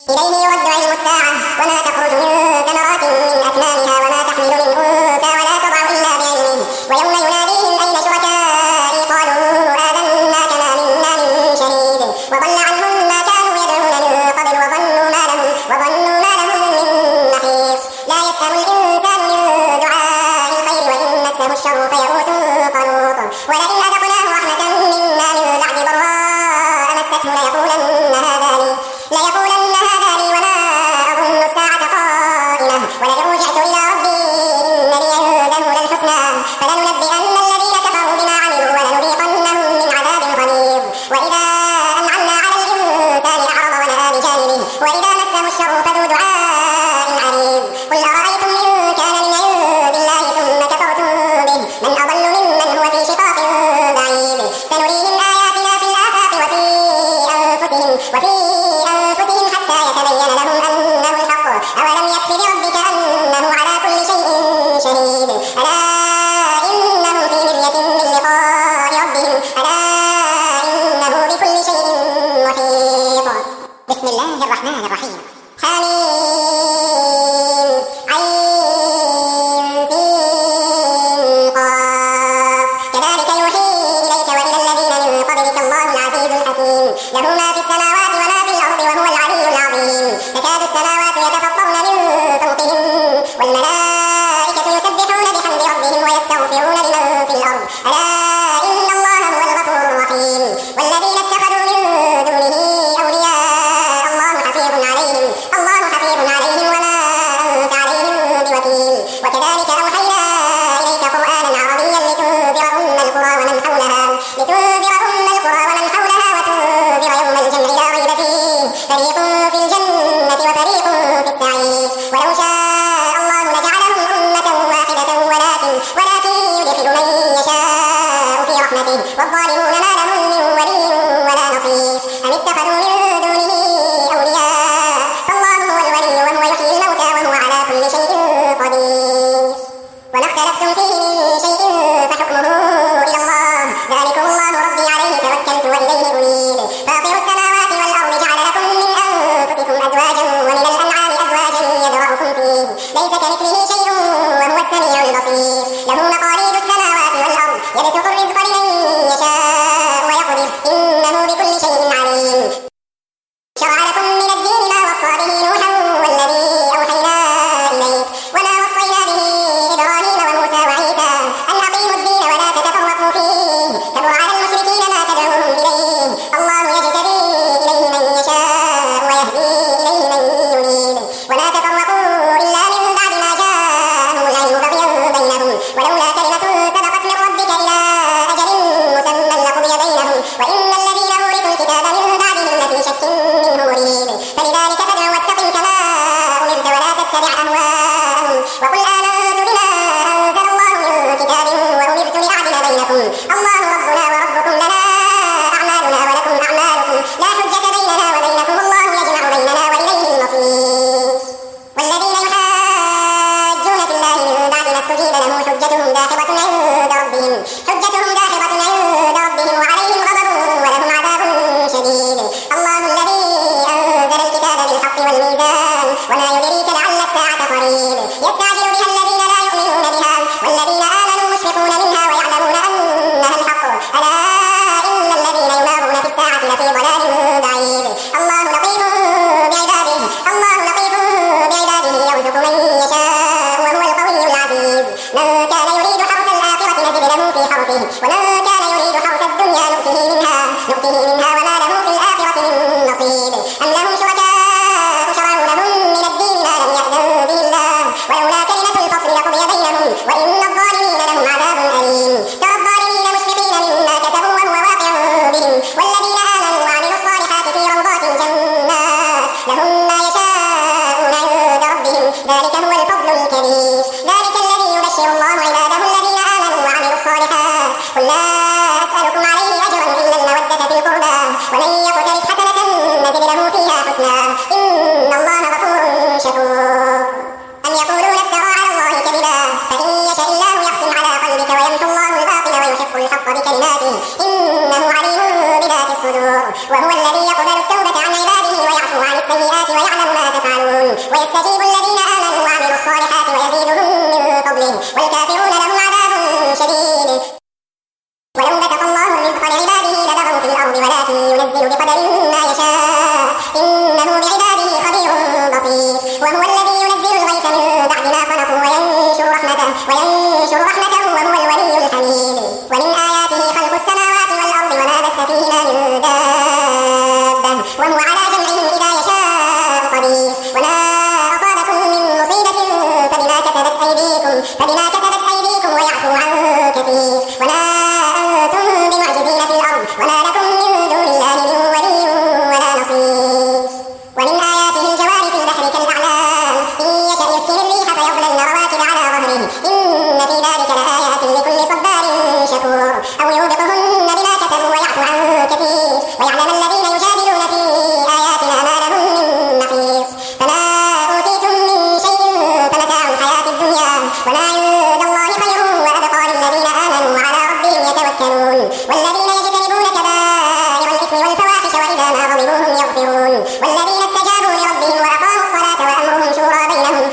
إليه يرد علم الساعة وما تخرج من ثمرات من أكمامها وما تحمل من أنثى ولا تضع إلا بعلمه ويوم يناديهم أين شركائي قالوا آذناك ما منا من شهيد وضل عنهم ما كانوا يدعون من قبل وظنوا ما لهم من محيص لا يسأم الإنسان من دعاء الخير وإن مسه الشر فيئوس قنوط ولئن أذقناه رحمة منا من بعد ضراء مسته ليقولن هذا لي وما أظن الساعة قائمة ولئن رجعت إلى ربي إن لي عنده للحسنى فلننبئن الذين كفروا بما عملوا ولنذيقنهم من عذاب غليظ وإذا أنعمنا على الإنسان أعرض ونأى بجانبه وإذا مسه الشر فذو دعاء عريض قل أرأيتم إن كان من عند الله ثم كفرتم به من أضل ممن هو في شقاق بعيد سنريهم آياتنا في الآفاق وفي أنفسهم حتى يتبين لهم أنه الحق أولم يكف بربك أنه على كل شيء شهيد ألا إنهم في مرية من لقاء ربهم ألا إنه بكل شيء محيط. بسم الله الرحمن الرحيم. حميم عين سين قاف كذلك يوحي إليك وإلى الذين من قبلك الله العزيز الحكيم له ما في السماوات وما في الأرض وهو العلي العظيم تكاد السماوات يتفطرن من فوقهم والملائكة يسبحون بحمد ربهم ويستغفرون لمن في الأرض ألا إن الله هو الغفور الرحيم والذين اتخذوا من دونه أولياء الله حفيظ عليهم وما أنت عليهم بوكيل وكذلك أوحينا إليك قرآنا عربيا لتنذر أم القرى ومن حولها وتنذر يوم الجمع لا ريب فيه فريق في الجنة وفريق في السعير ولو شاء الله لجعلهم أمة واحدة ولكن يدخل من يشاء في رحمته والظالمون ما لهم من ولي ولا نصير أم اتخذوا من دونه أولياء فالله هو الولي وهو يحيي الموتى وهو على كل شيء قدير وما اختلفتم فيه من شيء فحكمه إلى الله ذلكم الله ربي عليه توكلت وإليه أنيب فاطر السماوات والأرض جعل لكم من أنفسكم أزواجا ومن الأنعام أزواجا يذرأكم فيه ليس كمثله شيء وهو السميع البصير له مقاليد السماوات والأرض يبسط الرزق لمن يشاء ويقدر إنه بكل شيء عليم شرع لكم من الدين ما وصى به نوحا والذي أوحينا إليك وما وصينا به إبراهيم وموسى وعيسى أن أقيموا الدين ولا تتفرقوا فيه كبر على المشركين ما تدعوهم إليه الله يجتبي إليه من يشاء ويهدي إليه من ينيب وما تفرقوا إلا من بعد ما جاءهم العلم بغيا بينهم ولولا كلمة سبقت من ربك إلى أجل مسمى لقضي بينهم وإن الذين أورثوا الكتاب من بعدهم لفي شك منه مريب فلذلك فادع واستقم كما أمرت ولا تتبع أهواءهم وقل آمنت بما أنزل الله من كتاب وأمرت لأعدل بينكم الله ربنا وربكم لنا أعمالنا ولكم أعمالكم لا حجة بيننا وبينكم الله يجمع بيننا وإليه المصير والذين يحاجون في الله من بعد ما استجيب له حجتهم داحضة عند ربهم وعليهم غضب ولهم عذاب شديد الله الذي أنزل الكتاب بالحق والميزان وما يدريك لعل الساعة قريب يستعجل بها الذين لا يؤمنون بها والذين آمنوا مشفقون منها ويعلمون أنها الحق ألا إن الذين يمارون في الساعة لفي ضلال بعيد الله لطيف بعباده يرزق من يشاء وهو القوي العزيز من كان يريد حرث الآخرة نزد له في حرثه ومن كان يريد حرث الدنيا نؤته منها وما له في الآخرة من نصيب أم لهم شركاء شرعوا لهم من الدين ما لم يأذن به الله ولولا كلمة الفصل لقضي بينهم وإن الظالمين لهم عذاب أليم ترى الظالمين مشفقين مما كسبوا وهو واقع بهم والذين آمنوا وعملوا الصالحات في روضات الجنات لهم ما يشاءون عند ربهم ذلك هو الفضل الكبير ذلك الذي يبشر الله عباده الذين آمنوا وعملوا الصالحات قل لا أسألكم عليه أجرا إلا المودة في القربى ومن يقترف حسنة نزد له فيها حسنا إن الله غفور شكور أم يقولون افترى على الله كذبا فإن يشاء الله يختم على قلبك ويمحو الله الباطل ويحق الحق بكلماته إنه عليم بذات الصدور وهو الذي يقبل التوبة عن عباده ويعفو عن السيئات ويعلم ما تفعلون ويستجيب الذين آمنوا وعملوا الصالحات ويزيدهم من فضله والكافرون لهم عذاب شديد. ولو بسط الله الرزق لعباده لبغوا في الأرض ولكن ينزل بقدر ما يشاء إنه بعباده خبير بصير. وهو الذي ينزل الغيث من بعد ما قنطوا وينشر رحمته وهو الولي الحميد. ومن آياته خلق السماوات والأرض وما بث فيهما من دابة وهو على جمعهم إذا يشاء قدير. وما أصابكم من مصيبة فبما كسبت أيديكم ويعفو عن كثير. وما أنتم بمعجزين في الأرض وما لكم من دون الله من ولي ولا نصير. ومن آياته الجوار في البحر كالأعلام إن يشأ يسكن الريح فيظللن رواكد على ظهره إن في ذلك لآيات لكل صبار شكور. أو يوبقهن بما كسبوا ويعفو عن كثير. ويعلم الذين يجادلون في آياتنا ما لهم من محيص. فما أوتيتم من شيء فمتاع الحياة الدنيا وما عند الله خير وأبقى للذين آمنوا وعلى ربهم يتوكلون. والذين يجتنبون كبائر الإثم والفواحش وإذا ما غضبوا هم يغفرون. والذين استجابوا لربهم وأقاموا الصلاة وأمرهم شورى بينهم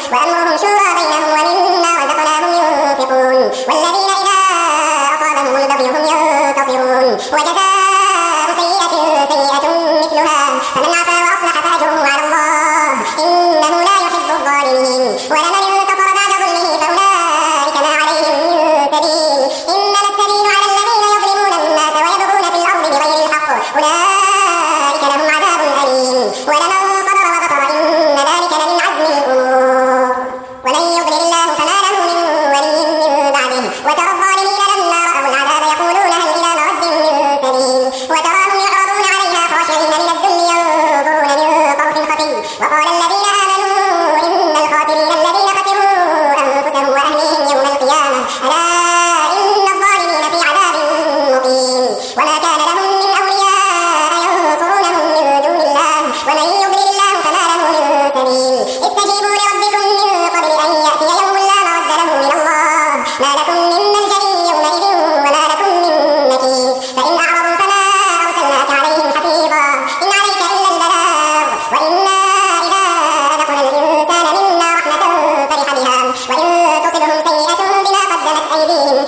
ومما رزقناهم ينفقون. والذين إذا أصابهم البغي هم ينتصرون. وجزاء سيئة مثلها فمن عفا وأصلح فأجره على الله إنه لا يحب الظالمين. ولمن انتصر بعد ظلمه فأولئك ما عليهم من سبيل إنما السبيل على الذين يظلمون الناس ويبغون في الأرض بغير الحق أولئك لهم عذاب أليم. ولمن صبر وغفر إن ذلك لمن عزم الأمور. ومن يضلل الله فما له من ولي من بعده. وترى الظالمين لما رأوا العذاب يقولون هل إلى مرد من سبيل. وتراهم يعرضون عليها خاشعين من الذل ينظرون من طرف خفي. وقال الذين آمنوا إن الخاسرين الذين خسروا أنفسهم وأهليهم يوم القيامة ألا إن الظالمين في عذاب مقيم. وما كان لهم من أولياء ينصرونهم من دون الله ومن يضلل الله فما له من سبيل. استجيبوا لربكم من قبل أن يأتي يوم لا مرد له من الله ما لكم من ملجأ يومئذ وما لكم من نكير. فإن أعرضوا فما أرسلناك عليهم حفيظا إن عليك إلا البلاغ. وإنا إذا أذقنا الإنسان منا رحمة فرح بها وإن تصبهم سيئة بما قدمت أيديهم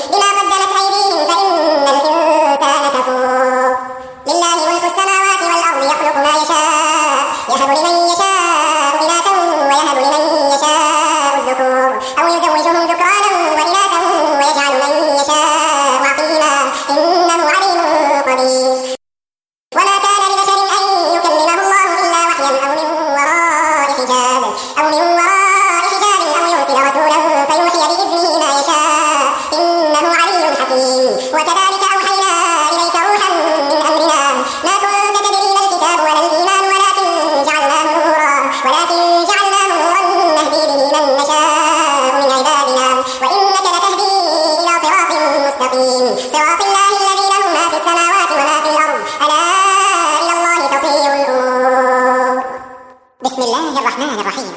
فإن الإنسان كفور. لله ملك السماوات والأرض يخلق ما يشاء يهب لمن يشاء إناثا ويهب لمن يشاء الذكور أو يزوجهم ذكرانا وإناثا ويجعل من يشاء عقيما إنه عليم قدير. وما كان لبشر أن يكلمه الله إلا وحيا أو من وراء حجاب أو يرسل رسولا فيوحي بإذنه ما يشاء إنه عليم حكيم. وكذلك أوحينا إليك روحا من أمرنا ما كنت تدري ما الكتاب ولا الإيمان ولكن جعلناه نورا نهدي به من نشاء من عبادنا وإنك لتهدي إلى صراط مستقيم صراط الله الذي له ما في السماوات وما في الأرض ألا إلى الله تصير الأمور. بسم الله الرحمن الرحيم.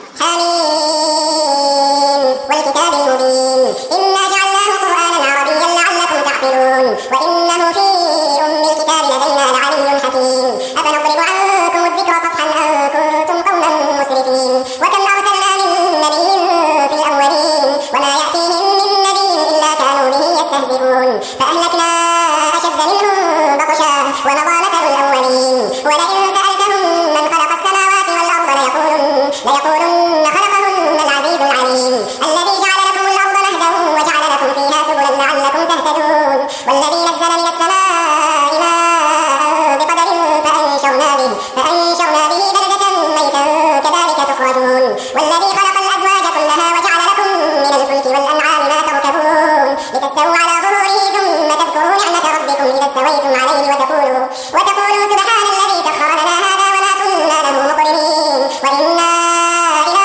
حميم والكتاب المبين إنا جعلناه قرآنا عربيا لعلكم تعقلون وإنه في أم الكتاب لدينا لعلي حكيم. أفنضرب عنكم الذكر صفحا أن كنتم قوما مسرفين. وكم أرسلنا من نبي في الأولين وما يأتيهم من نبي إلا كانوا به يستهزئون فأهلكنا أشد منهم بطشا ومضى مثل الأولين. ولئن سألتهم من خلق السماوات والأرض ليقولن خلقهن العزيز العليم الذي جعل لكم الأرض مهدا وجعل لكم فيها سبلا لعلكم تهتدون. والذي نزل من السماء ماء بقدر فأنشرنا به بلدة ميتا كذلك تخرجون. والذي خلق الأزواج كلها وجعل لكم من الفلك والأنعام ما تركبون لتستووا على ظهوره ثم تذكروا نعمة ربكم إذا استويتم عليه وتقولوا سبحان الذي سخر لنا هذا وما كنا له مقرنين وإنا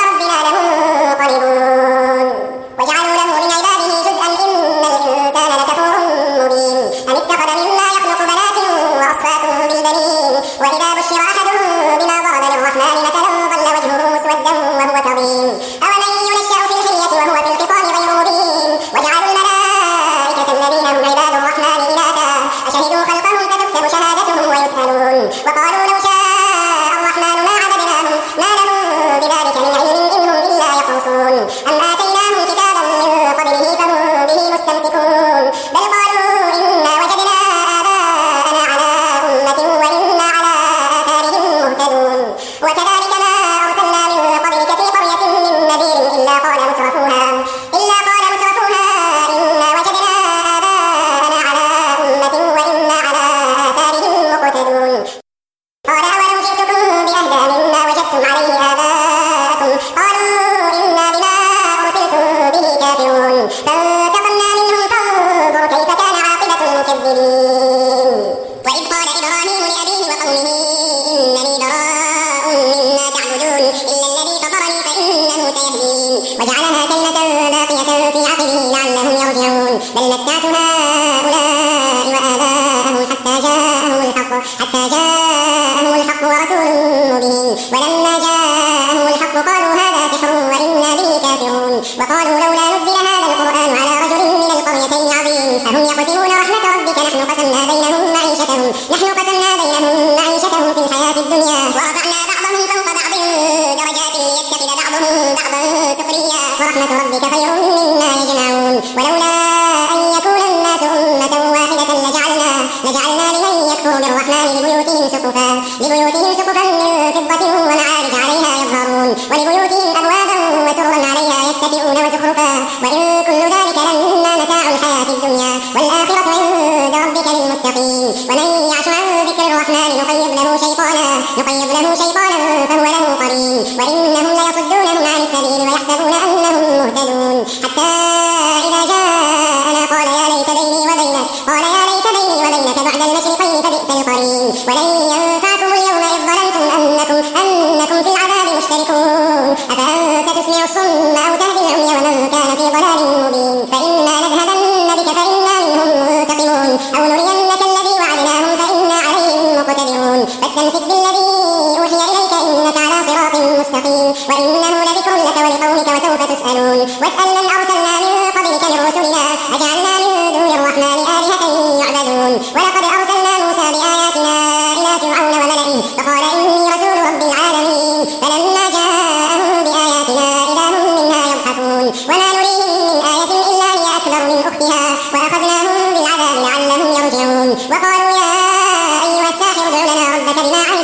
يخرصون أم آتيناهم كتابا من قبله فهم به مستمسكون بل قالوا إنا وجدنا آباءنا على أمة وإنا على آثارهم مهتدون وكذلك ما أرسلنا من قبلك في قرية من نذير إلا قال مترفوها إنا وجدنا آباءنا على أمة وإنا على آثارهم مقتدون قال أولو جئتكم بأهدى مما وجدتم عليه آباءكم قالوا إنا بما أرسلتم به كافرون فانتقمنا منهم فانظر كيف كان عاقبة المكذبين وإذ قال إبراهيم لأبيه وقومه إنني براء مما تعبدون إلا الذي فطرني فإنه سيهدين وجعلها كلمة باقية في عقبه لعلهم يرجعون بل متعت هؤلاء وآباءهم حتى جاءهم الحق ورسول مبين ولما جاءهم الحق قالوا هذا سحر وإنا به كافرون وقالوا لولا نزل هذا القرآن على رجل من القريتين عظيم أهم يقسمون رحمة ربك نحن قسمنا بينهم معيشتهم في الحياة الدنيا ورفعنا بعضهم فوق بعض درجات ليتخذ بعضهم بعضا سخريا ورحمة ربك خير مما يجمعون ولولا أن يكون الناس أمة واحدة لجعلنا لمن يكفر بالرحمن لبيوتهم سقفا من فضة ومعارج عليها يظهرون ولبيوتهم أبوابا وسررا عليها يتكئون وزخرفا وإن كل ذلك لما متاع الحياة الدنيا والآخرة عند ربك للمتقين ومن يعش عن ذكر الرحمن نقيض له شيطانا فهو له قرين وإنهم ليصدونهم عن السبيل ويحسبون أنهم مهتدون حتى إذا جاءنا قال يا ليت بيني وبينك بعد المشرقين فبئس القرين ولن ينفعكم اليوم إذ ظننتم أنكم في العذاب مشتركون أفأنت تسمع الصم أو تهدي العمي ومن كان في ضلال مبين فإما نذهبن بك فإنا منهم منتقمون أو نرينك الذي وعدناهم فإنا عليهم مقتدرون فاستمسك بالذي أوحي إليك إنك على صراط مستقيم وإنه لذكر لك ولقومك وسوف تسألون واسأل من أرسلنا من قبلك من رسلنا أجعلنا من دون الرحمن آلهة يعبدون ولقد أرسلنا موسى بآياتنا إلى فرعون وملئه فقال إني رسول رب العالمين فلما جاءهم بآياتنا إذا هم منها يضحكون وما نريهم من آية إلا هي أكبر من أختها وأخذناهم بالعذاب لعلهم يرجعون وقالوا يا أيها الساحر ادع لنا ربك بما عهد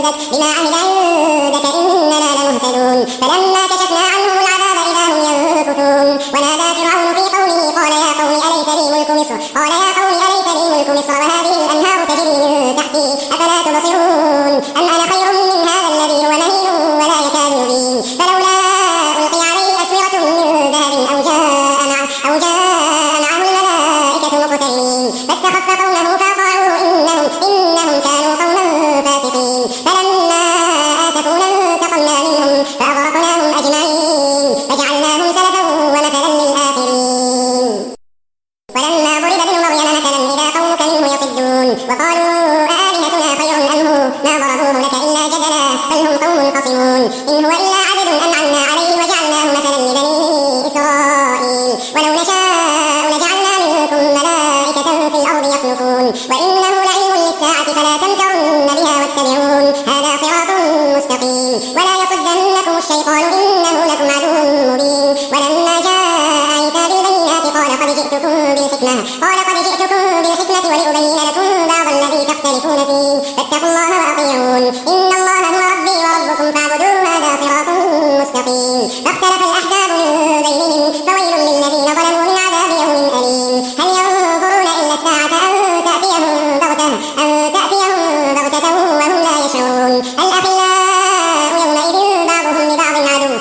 عندك إننا لمهتدون فلما كشفنا عنهم العذاب إذا هم ينكثون ونادى فرعون في قومه قال يا قوم أليس لي ملك مصر وهذه الأنهار تجري من تحتي أفلا تبصرون أم أنا خير من هذا الذي هو مهين ولا يكاد يبين فلولا ألقي عليه أسورة من ذهب أو جاء معه الملائكة مقترنين فاستخف قومه فأطاعوه إنهم كانوا قوما فاسقين فلما آسفونا انتقمنا منهم فأغرقناهم أجمعين فجعلناهم سلفا ومثلا للآخرين ولما ضرب ابن مريم مثلا إذا قومك منه يصدون وقالوا آلهتنا خير أم هو ما ضربوه لك إلا جدلا بل هم قوم خصمون إن هو إلا عبد أنعمنا عليه وجعلناه مثلا لبني إسرائيل ولو نشاء لجعلنا منكم ملائكة في الأرض يخلفون وإنه لعلم للساعة فلا تمترن بها واتبعون هذا صراط مستقيم ولا يصدنكم الشيطان إنه لكم عدو مبين ولما جاء عيسى بالبينات قال قد جئتكم بالحكمة ولأبين لكم بعض الذي تختلفون فيه فاتقوا الله وأطيعون إن الله هو ربي وربكم فاعبدوه هذا صراط مستقيم فاختلف الأحزاب من بينهم فويل للذين ظلموا من عذاب يوم أليم هل ينظرون إلا الساعة أن تأتيهم بغتة وهم لا يشعرون الأخلاء يومئذ بعضهم لبعض عدو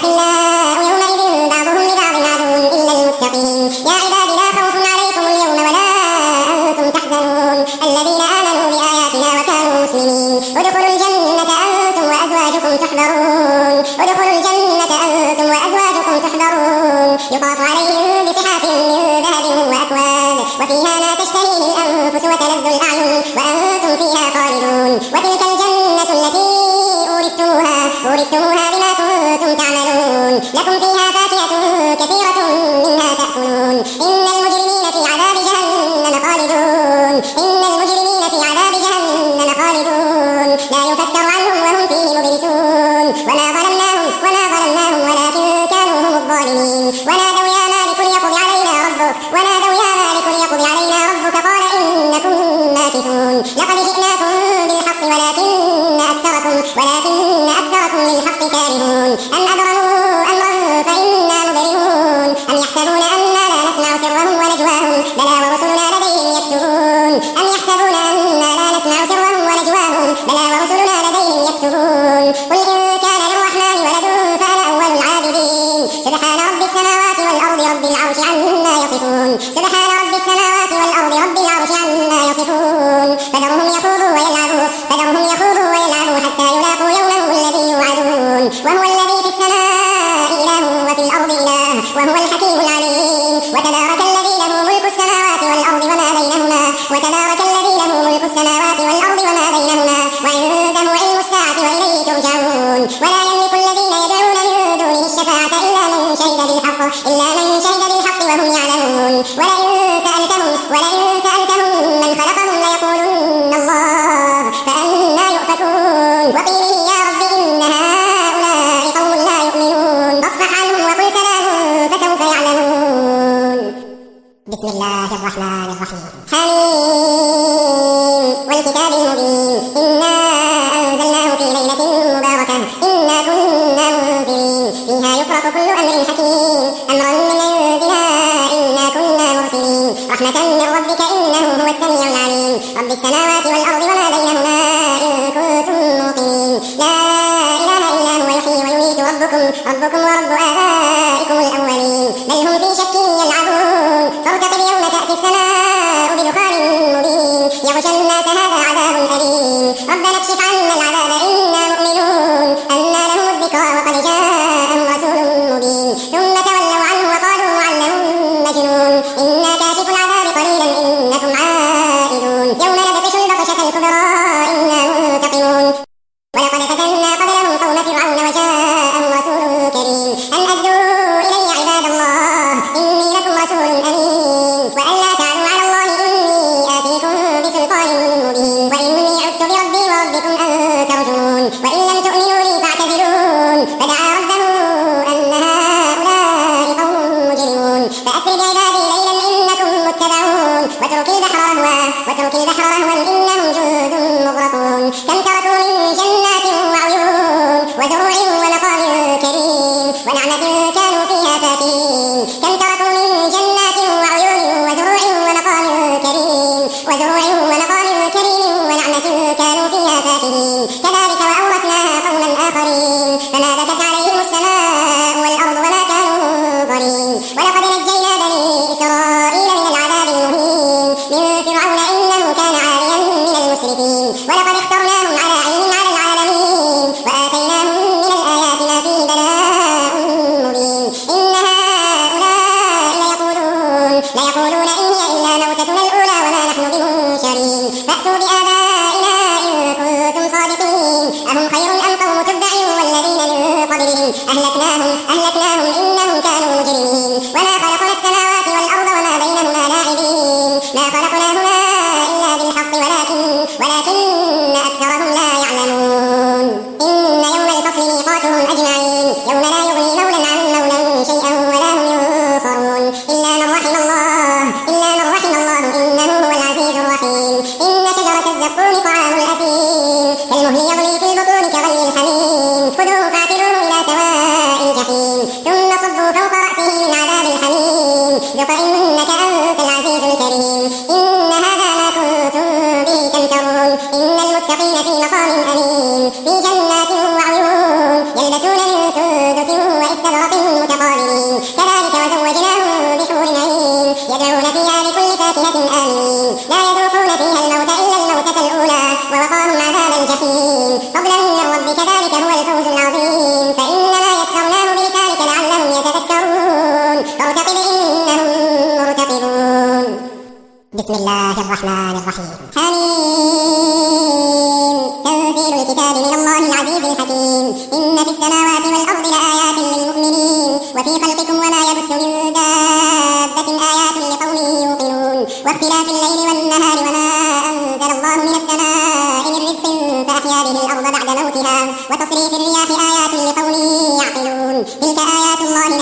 إلا المتقين يا عباد لا خوف عليكم اليوم ولا أنتم تحزنون الذين آمنوا بآياتنا وكانوا مسلمين ادخلوا الجنة أنتم وأزواجكم تحبرون يطاف عليهم بصحاف من ذهب وأكواب وفيها ما تشتهيه الأنفس وتلذ الأعين وأنتم فيها خالدون وتلك الجنة التي أورثتموها بما كنتم تعملون لكم فيها فاكهة كثيرة منها تأكلون إن المجرمين في عذاب جهنم خالدون لا يفتر عنهم وهم فيه مبلسون وما ظلمناهم ولكن كانوا الظالمين ونادوا يا مالك ليقض علينا ربك قال إنكم ماكثون لقد جئناكم بالحق ولكن أكثركم للحق كارهون أم أبرموا أمرا فإنا مبرمون أم يحسبون أنا لا نسمع سرهم ونجواهم بلى ورسلنا لديهم يكتبون قل إن كان للرحمن ولد فأنا أول العابدين سبحان رب السماوات والأرض رب العرش عما يصفون فذرهم يخوضوا ويلعبوا حتى يلاقوا يومهم الذي يوعدون وهو الذي في السماء إله وفي الأرض إله وهو الحكيم العليم وتبارك الذي له ملك السماوات والأرض وما بينهما وعنده علم الساعة وإليه ترجعون ولا يملك الذين يدعون من دونه الشفاعة إلا من شهد بالحق وهم يعلمون ولئن سألتهم من خلقهم ليقولن الله فأنى يؤفكون وقيله يا رب إن هؤلاء قوم لا يؤمنون فاصفح عنهم وقل سلام فسوف يعلمون بسم الله الرحمن الرحيم حميم والكتاب المبين إنا أنزلناه في ليلة مباركة إنا كنا منذرين فيها يفرق كل أمر حكيم أمرا من عندنا إنا كنا مرسلين رحمة من ربك إنه هو السميع العليم رب السماوات والأرض وما بينهما إن كنتم موقنين لا إله إلا هو يحيي ويميت ربكم ورب آبائكم الأولين بل هم في شك يلعبون فارتقب يوم تأتي السماء بدخان مبين يغشى الناس هذا عذاب أليم ربنا اكشف عنا العذاب إنا مؤمنون أنى لهم الذكرى وقد جاءهم رسول مبين ثم تولوا عنه وقالوا معلم مجنون إنا كاشف العذاب قليلا إنكم عائدون يوم نبطش البطشة الكبرى إنا منتقمون ولقد فتنا قبلهم قوم فرعون وجاءهم رسول كريم أن أدوا إلي عباد الله إني لكم رسول أمين وألا تعلوا على الله إني آتيكم بسلطان مبين وإني عذت بربي وربكم أن ترجون وإن لم تؤمنوا لي فاعتزلون فدعا ربه أن هؤلاء قوم مجرمون فأسر بعبادي ليلا إنكم متبعون واترك البحر رهوا إنهم جند مغرقون كم تركوا من جنات وعيون وزروع ونقال كريم ونعمة كانوا فيها فاكهين كم تركوا من جنات وعيون وزروع ونقال كريم ونعمة كانوا فيها فاكهين كذلك وأورثناها قوما آخرين فما بكت عليهم السماء والأرض وما كانوا منظرين ولقد نجينا بني إسرائيل من العذاب المهين من فرعون إنه كان عاليا من المسرفين ولقد اخترناهم على علم على العالمين وآتيناهم من الآيات ما فيه بلاء مبين إن هؤلاء ليقولون إن هي إلا موتتنا الأولى وما نحن بمنشرين فأتوا بآبائنا إن كنتم صادقين أهم خير أم قوم تبع والذين من قبلهم أهلكناهم إنهم كانوا مجرمين وما خلقنا السماوات والأرض وما بينهما لاعبين ما خلقناهما إلا بالحق ولكن أكثرهم لا يعلمون إن يوم الفصل ميقاتهم أجمعين يوم لا يغني مولى عن مولى شيئا ولا هم ينصرون إلا من رحم الله إنه هو العزيز الرحيم إن شجرة الزقوم طعام الأثيم كالمهل يغلي في البطون كغلي الحميم خذوه فاعتلوه إلى سواء الجحيم ثم صبوا فوق رأسه من عذاب الحميم ذق إنك أنت العزيز الكريم إن هذا ما كنتم به تمترون إن المتقين في مقام أمين في جنات وعيون يلبسون من سندس واستبرق متقابلين كذلك وزوجناهم بحور عين يدعون فيها بكل فاكهة آمين لا يذوقون فيها الموت إلا الموتة الأولى ووقاهم عذاب الجحيم فضلا من ربك ذلك هو الفوز العظيم فإنما يسرناه بلسانك لعلهم يتذكرون فارتقب إنهم مرتقبون بسم الله الرحمن الرحيم حميم تنزيل الكتاب من الله العزيز الحكيم إن في السماوات والأرض لآيات للمؤمنين وفي خلقكم وما يبث من دابة آيات لقوم يوقنون واختلاف الليل والنهار وما أنزل الله من السماء من رزق فأحيا به الأرض بعد موتها وتصريف الرياح آيات لقوم يعقلون تلك آيات الله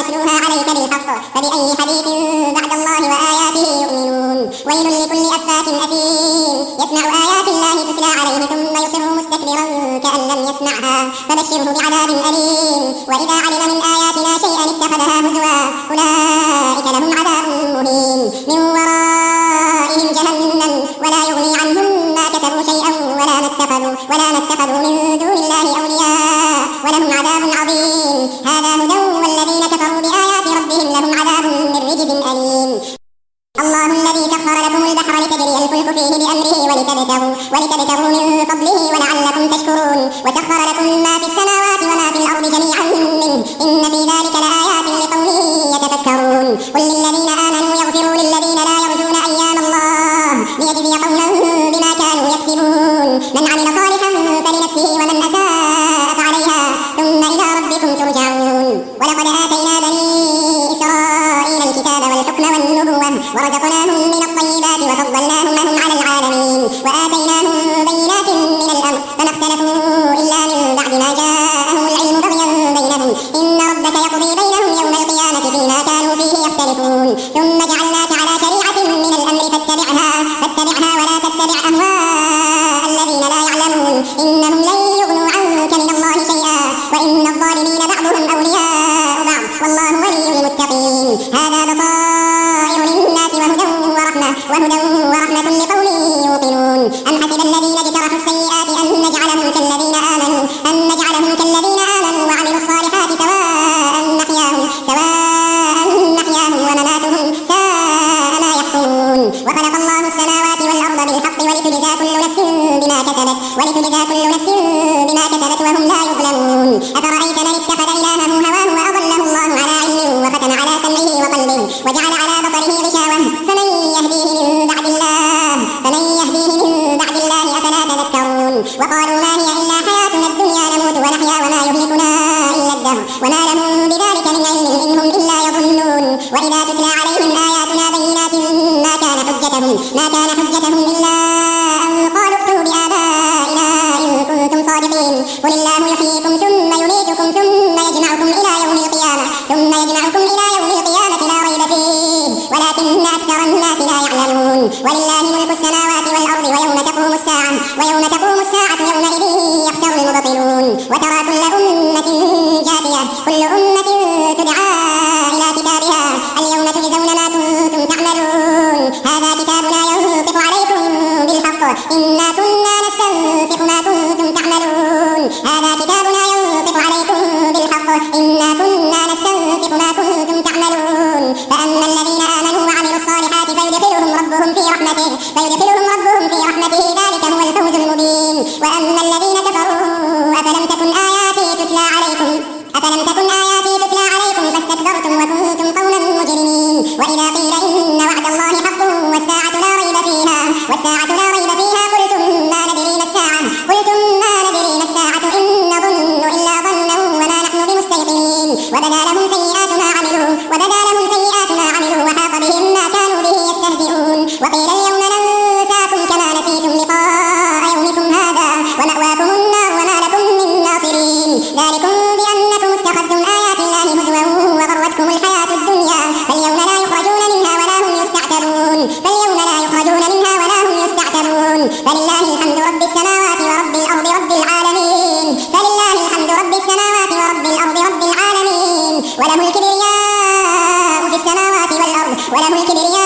يتلوها عليك بالحق فبأي حديث بعد الله وآياته يؤمنون ويل لكل أفاك أثيم يسمع آيات الله تتلى عليه ثم يصر مستكبرا كأن لم يسمعها فبشره بعذاب أليم وإذا علم من آياتنا شيئا اتخذها هزوا أولئك لهم عذاب مهين من ورائهم جهنم ولا يغني عنهم ما كسبوا شيئا ولا ما اتخذوا من دون الله أولياء ولهم عذاب عظيم هذا هدى والذين كفروا بآيات ربهم لهم عذاب من رجز أليم الله الذي سخر لكم البحر لتجري الفلك فيه بأمره ولتبتغوا من فضله ولعلكم تشكرون وسخر لكم ما في السماوات وما في الأرض جميعا منه إن في ذلك لآيات لقوم يتفكرون قل للذين آمنوا يغفروا للذين لا يرجون أيام الله ليجزي قوما بما كانوا يكسبون من عمل صالحا فلنفسه ومن أساء فعليها ثم إلى ربكم ترجعون ولقد آتينا بني إسرائيل الكتاب والحكم والنبوة ورزقناهم من الطيبات وفضلناهم على العالمين وآتيناهم بينات من الأمر فما اختلفوا إلا من بعد ما جاءهم العلم بغيا بينهم إن ربك يقضي بينهم يوم القيامة فيما كانوا فيه يختلفون ثم جعلناك على شريعة من الأمر فاتبعها ولا تتبع أهواء الذين لا يعلمون إنهم لن يغنوا عنك من الله شيئا وإن الظالمين بعضهم أولياء بعض والله ولي المتقين هذا بصائر للناس وهدى ورحمة لقوم يوقنون أم حسب الذين اجترحوا السيئات أن نجعلهم كالذين آمنوا وعملوا الصالحات سواء محياهم ومماتهم ساء ما يحكمون وخلق الله السماوات والأرض بالحق ولتجزى كل نفس بما كسبت وهم لا يظلمون أفرأيت من اتخذ إلهه هواه وأضله الله على علم وختم على سمعه وقلبه وجعل على بصره غشاوة فمن يهديه من بعد الله أفلا تذكرون وقالوا ما هي إلا حياتنا الدنيا نموت ونحيا وما يهلكنا إلا الدهر وما لهم بذلك من علم إن هم إلا يظنون وإذا تتلى عليهم آياتنا بينات ما كان حجتهم إلا أن قالوا ائتوا بآبائنا إن كنتم صادقين قل الله يحييكم ثم يميتكم ثم يجمعكم إلى يوم القيامة لا ريب فيه ولكن أكثر الناس لا يعلمون ولله ملك السماوات والأرض ويوم تقوم الساعة يومئذ يخسر المبطلون وترى كل أمة جاثية كل أمة تدعى إلى كتابها اليوم تجزون ما كنتم تعملون هذا كتابنا ينطق عليكم بالحق إنا كنا نستنسخ ما كنتم تعملون فأما الذين آمنوا وعملوا الصالحات فيدخلهم ربهم في رحمته ذلك هو الفوز المبين وأما الذين كفروا أفلم تكن آياتي تتلى عليكم فاستكبرتم وكنتم قوما مجرمين وإذا قيل إن وعد الله حق والساعة لا ريب فيها قلتم ما ندري ما الساعة إن نظن إلا ظنا وما نحن بمستيقنين وبدا لهم سيئات ما عملوا وحاق بهم ما كانوا به يستهزئون وقيل اليوم ننساكم كما نسيتم لقاء يومكم هذا ومأواكم النار وما لكم من ناصرين ذلكم بأنكم اتخذتم آيات الله هزوا وغرتكم الحياة الدنيا فاليوم لا يخرجون منها ولا هم يستعتبون فلله الحمد رب السماوات ورب الأرض رب العالمين وله الكبرياء في السماوات والأرض